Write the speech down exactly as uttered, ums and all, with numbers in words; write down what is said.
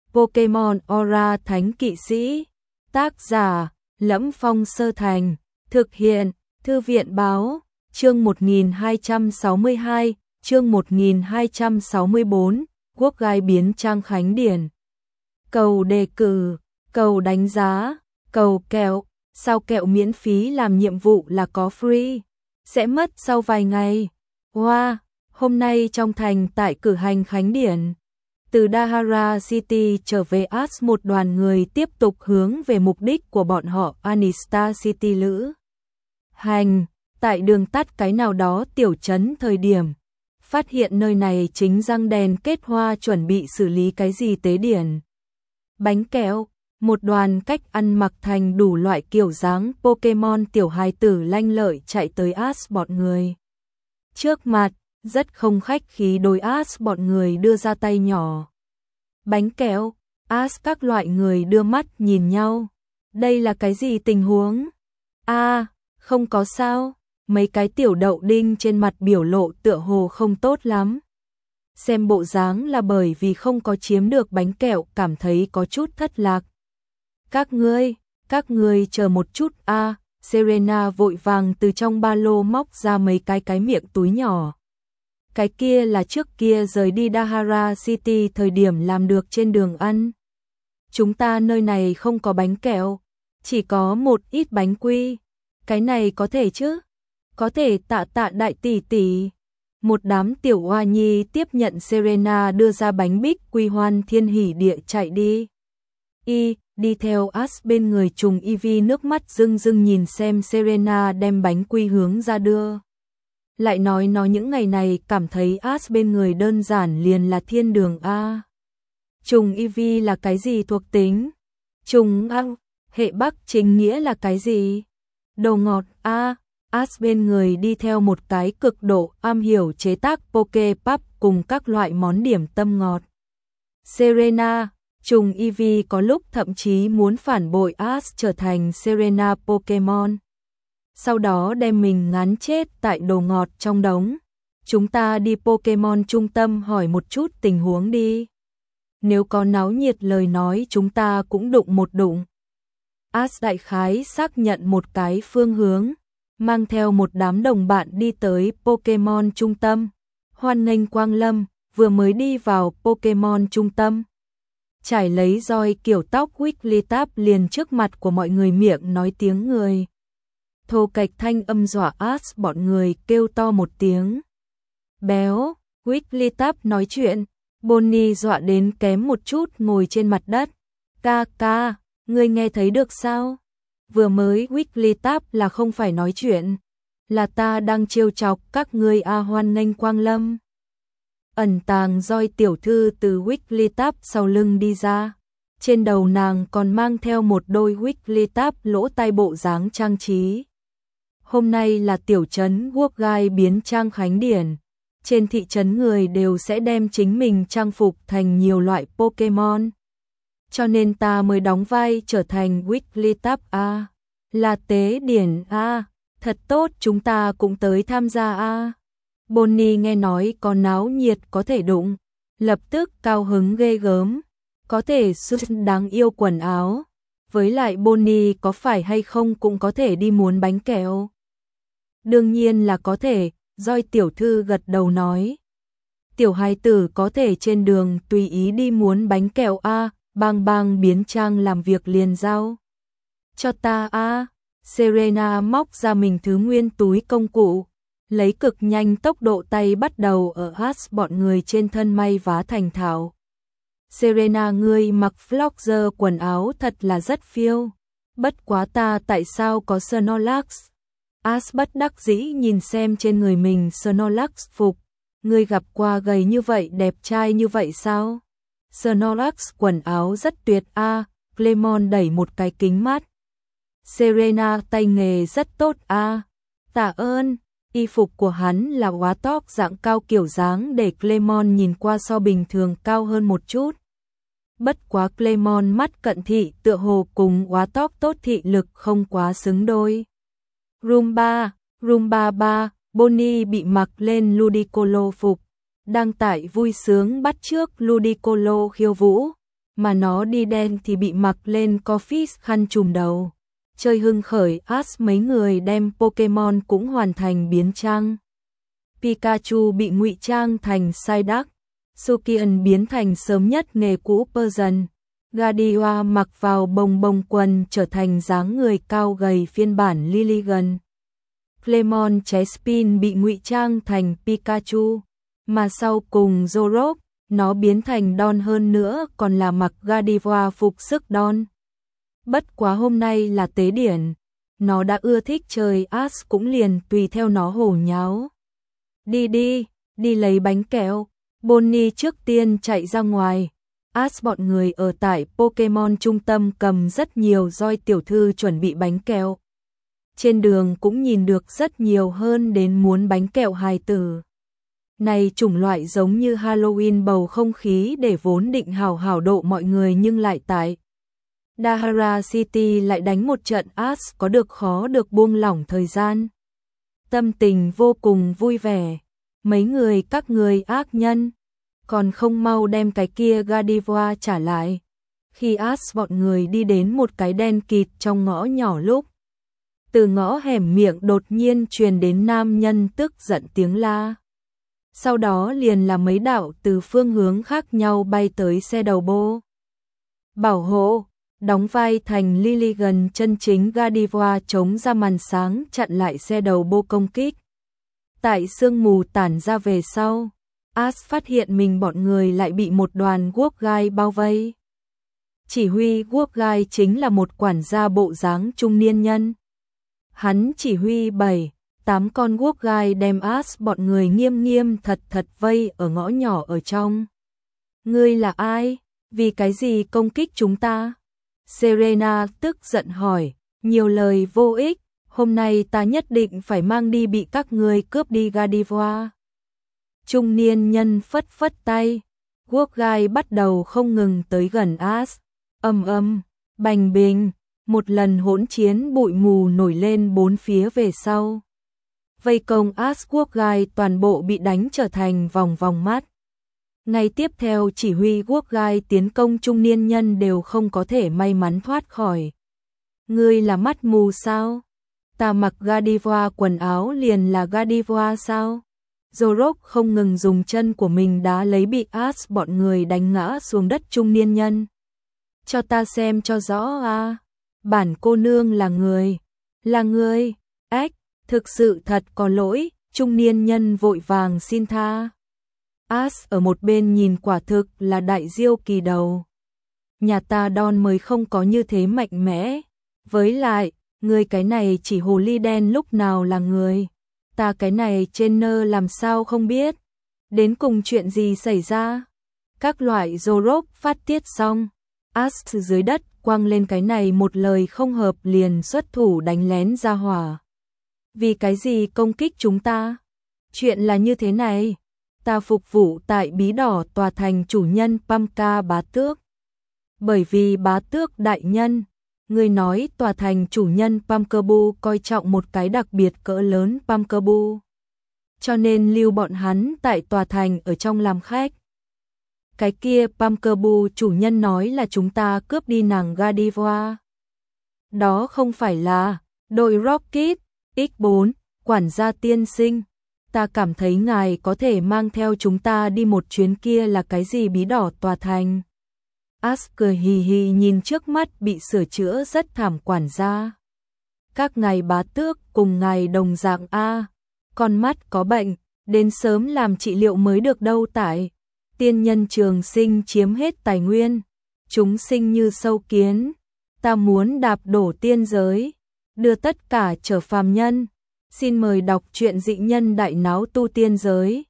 Pokemon Aura Thánh Kỵ Sĩ. Tác giả: Lẫm Phong Sơ Thành. Thực hiện: Thư viện báo. Chương một nghìn hai trăm sáu mươi hai, chương một nghìn hai trăm sáu mươi bốn, Quốc gai biến trang khánh điển. Cầu đề cử, cầu đánh giá, cầu kẹo, sao kẹo miễn phí làm nhiệm vụ là có free, sẽ mất sau vài ngày. Wow, hôm nay trong thành tại cử hành khánh điển. Từ Dahara City trở về As, một đoàn người tiếp tục hướng về mục đích của bọn họ, Anistar City lữ hành. Tại đường tắt cái nào đó tiểu trấn thời điểm, phát hiện nơi này chính răng đèn kết hoa chuẩn bị xử lý cái gì tế điển. Bánh kẹo, một đoàn cách ăn mặc thành đủ loại kiểu dáng Pokemon tiểu hài tử lanh lợi chạy tới As bọn người. Trước mặt, rất không khách khí đối As bọn người đưa ra tay nhỏ. Bánh kẹo, As các loại người đưa mắt nhìn nhau. Đây là cái gì tình huống? A, à, không có sao. Mấy cái tiểu đậu đinh trên mặt biểu lộ tựa hồ không tốt lắm. Xem bộ dáng là bởi vì không có chiếm được bánh kẹo cảm thấy có chút thất lạc. Các ngươi, các ngươi chờ một chút a. À, Serena vội vàng từ trong ba lô móc ra mấy cái cái miệng túi nhỏ. Cái kia là trước kia rời đi Dahara City thời điểm làm được trên đường ăn. Chúng ta nơi này không có bánh kẹo, chỉ có một ít bánh quy. Cái này có thể chứ? Có thể, tạ tạ đại tỷ tỷ. Một đám tiểu oa nhi tiếp nhận Serena đưa ra bánh bích quy, hoan thiên hỉ địa chạy đi. Y, đi theo As bên người trùng Eevee nước mắt rưng rưng nhìn xem Serena đem bánh quy hướng ra đưa. Lại nói nó những ngày này cảm thấy As bên người đơn giản liền là thiên đường A. Trùng Eevee là cái gì thuộc tính? Trùng A, hệ bắc chính nghĩa là cái gì? Đồ ngọt A. As bên người đi theo một cái cực độ am hiểu chế tác Poképap cùng các loại món điểm tâm ngọt. Serena, trùng Eevee có lúc thậm chí muốn phản bội As trở thành Serena Pokemon. Sau đó đem mình ngán chết tại đồ ngọt trong đống. Chúng ta đi Pokemon trung tâm hỏi một chút tình huống đi. Nếu có náo nhiệt lời nói chúng ta cũng đụng một đụng. As đại khái xác nhận một cái phương hướng, mang theo một đám đồng bạn đi tới Pokemon trung tâm. Hoan nghênh quang lâm, vừa mới đi vào Pokemon trung tâm. Trải lấy roi kiểu tóc Wigglytuff liền trước mặt của mọi người miệng nói tiếng người. Thô kệch thanh âm dọa As bọn người kêu to một tiếng. Béo, Wigglytuff nói chuyện, Bonnie dọa đến kém một chút ngồi trên mặt đất. Ca ca, ngươi nghe thấy được sao? Vừa mới Wigglytuff là không phải nói chuyện, là ta đang trêu chọc các ngươi a. Hoan nghênh quang lâm. Ẩn tàng roi tiểu thư từ Wigglytuff sau lưng đi ra, trên đầu nàng còn mang theo một đôi Wigglytuff lỗ tai bộ dáng trang trí. Hôm nay là tiểu trấn Quốc gai biến trang khánh điển, trên thị trấn người đều sẽ đem chính mình trang phục thành nhiều loại Pokemon. Cho nên ta mới đóng vai trở thành Wigglytuff a. Là tế điển a. Thật tốt, chúng ta cũng tới tham gia a. Bonnie nghe nói có náo nhiệt có thể đụng, lập tức cao hứng ghê gớm, có thể xuất đáng yêu quần áo. Với lại Bonnie có phải hay không cũng có thể đi muốn bánh kẹo. Đương nhiên là có thể, roi tiểu thư gật đầu nói. Tiểu hài tử có thể trên đường tùy ý đi muốn bánh kẹo a. Bang bang biến trang làm việc liền giao cho ta a. Serena móc ra mình thứ nguyên túi công cụ, lấy cực nhanh tốc độ tay bắt đầu ở As bọn người trên thân may vá thành thạo. Serena, ngươi mặc Flockzer quần áo thật là rất phiêu. Bất quá ta tại sao có Snorlax? As bất đắc dĩ nhìn xem trên người mình Snorlax phục. Ngươi gặp qua gầy như vậy đẹp trai như vậy sao? Snorlax quần áo rất tuyệt a. À, Clemon đẩy một cái kính mắt. Serena, tay nghề rất tốt a. À, tạ ơn. Y phục của hắn là quá tóc dạng cao kiểu dáng để Clemon nhìn qua so bình thường cao hơn một chút. Bất quá Clemon mắt cận thị tựa hồ cùng quá tóc tốt thị lực không quá xứng đôi. Room ba, Room ba ba, Bonnie bị mặc lên Ludicolo phục, đang tại vui sướng bắt chước Ludicolo khiêu vũ, mà nó đi đen thì bị mặc lên coffee khăn trùm đầu. Chơi hưng khởi Ash mấy người đem Pokemon cũng hoàn thành biến trang. Pikachu bị ngụy trang thành Psyduck, Sukian biến thành sớm nhất nghề cũ Persian, Gardevoir mặc vào bông bông quần trở thành dáng người cao gầy phiên bản Lilligant. Clemon Chespin bị ngụy trang thành Pikachu, mà sau cùng Zoroark, nó biến thành Don hơn nữa còn là mặc Gardevoir phục sức Don. Bất quá hôm nay là tế điển, nó đã ưa thích chơi Ash cũng liền tùy theo nó hồ nháo. Đi đi, đi lấy bánh kẹo. Bonnie trước tiên chạy ra ngoài. Ash bọn người ở tại Pokemon trung tâm cầm rất nhiều roi tiểu thư chuẩn bị bánh kẹo. Trên đường cũng nhìn được rất nhiều hơn đến muốn bánh kẹo hài tử. Này chủng loại giống như Halloween bầu không khí để vốn định hào hào độ mọi người nhưng lại tại Dahara City lại đánh một trận Ash có được khó được buông lỏng thời gian. Tâm tình vô cùng vui vẻ. Mấy người các người ác nhân, còn không mau đem cái kia Gardevoir trả lại. Khi Ash bọn người đi đến một cái đen kịt trong ngõ nhỏ lúc, từ ngõ hẻm miệng đột nhiên truyền đến nam nhân tức giận tiếng la. Sau đó liền là mấy đạo từ phương hướng khác nhau bay tới xe đầu bô. Bảo hộ, đóng vai thành Lilligant chân chính Gardevoir chống ra màn sáng chặn lại xe đầu bô công kích. Tại sương mù tản ra về sau, Ash phát hiện mình bọn người lại bị một đoàn guốc gai bao vây. Chỉ huy guốc gai chính là một quản gia bộ dáng trung niên nhân. Hắn chỉ huy bảy, tám con guốc gai đem Ash bọn người nghiêm nghiêm thật thật vây ở ngõ nhỏ ở trong. Ngươi là ai? Vì cái gì công kích chúng ta? Serena tức giận hỏi, nhiều lời vô ích. Hôm nay ta nhất định phải mang đi bị các ngươi cướp đi Gardevoir. Trung niên nhân phất phất tay, guốc gai bắt đầu không ngừng tới gần Ash. Âm âm, bành bình, một lần hỗn chiến bụi mù nổi lên bốn phía về sau. Vây công Ash guốc gai toàn bộ bị đánh trở thành vòng vòng mắt. Ngay tiếp theo chỉ huy guốc gai tiến công trung niên nhân đều không có thể may mắn thoát khỏi. Ngươi là mắt mù sao? Ta mặc Gardevoir quần áo liền là Gardevoir sao? Zoroark không ngừng dùng chân của mình đá lấy bị Ash bọn người đánh ngã xuống đất trung niên nhân. Cho ta xem cho rõ a, bản cô nương là người, là người. Ếch, thực sự thật có lỗi, trung niên nhân vội vàng xin tha. Ash ở một bên nhìn quả thực là đại diêu kỳ đầu. Nhà ta Don mới không có như thế mạnh mẽ. Với lại, người cái này chỉ hồ ly đen lúc nào là người. Ta cái này trên nơ làm sao không biết. Đến cùng chuyện gì xảy ra? Các loại Zoroark phát tiết xong. Ash dưới đất quăng lên cái này một lời không hợp liền xuất thủ đánh lén ra hỏa. Vì cái gì công kích chúng ta? Chuyện là như thế này. Ta phục vụ tại bí đỏ tòa thành chủ nhân Pamka bá tước. Bởi vì bá tước đại nhân, người nói tòa thành chủ nhân Pumpkaboo coi trọng một cái đặc biệt cỡ lớn Pumpkaboo. Cho nên lưu bọn hắn tại tòa thành ở trong làm khách. Cái kia Pumpkaboo chủ nhân nói là chúng ta cướp đi nàng Gardevoir. Đó không phải là đội Rocket ích bốn, quản gia tiên sinh. Ta cảm thấy ngài có thể mang theo chúng ta đi một chuyến kia là cái gì bí đỏ tòa thành. Ash cười hì hì nhìn trước mắt bị sửa chữa rất thảm quản gia. Các ngài bá tước cùng ngài đồng dạng a, con mắt có bệnh, đến sớm làm trị liệu mới được đâu tại. Tiên nhân trường sinh chiếm hết tài nguyên, chúng sinh như sâu kiến, ta muốn đạp đổ tiên giới, đưa tất cả trở phàm nhân. Xin mời đọc truyện dị nhân đại náo tu tiên giới.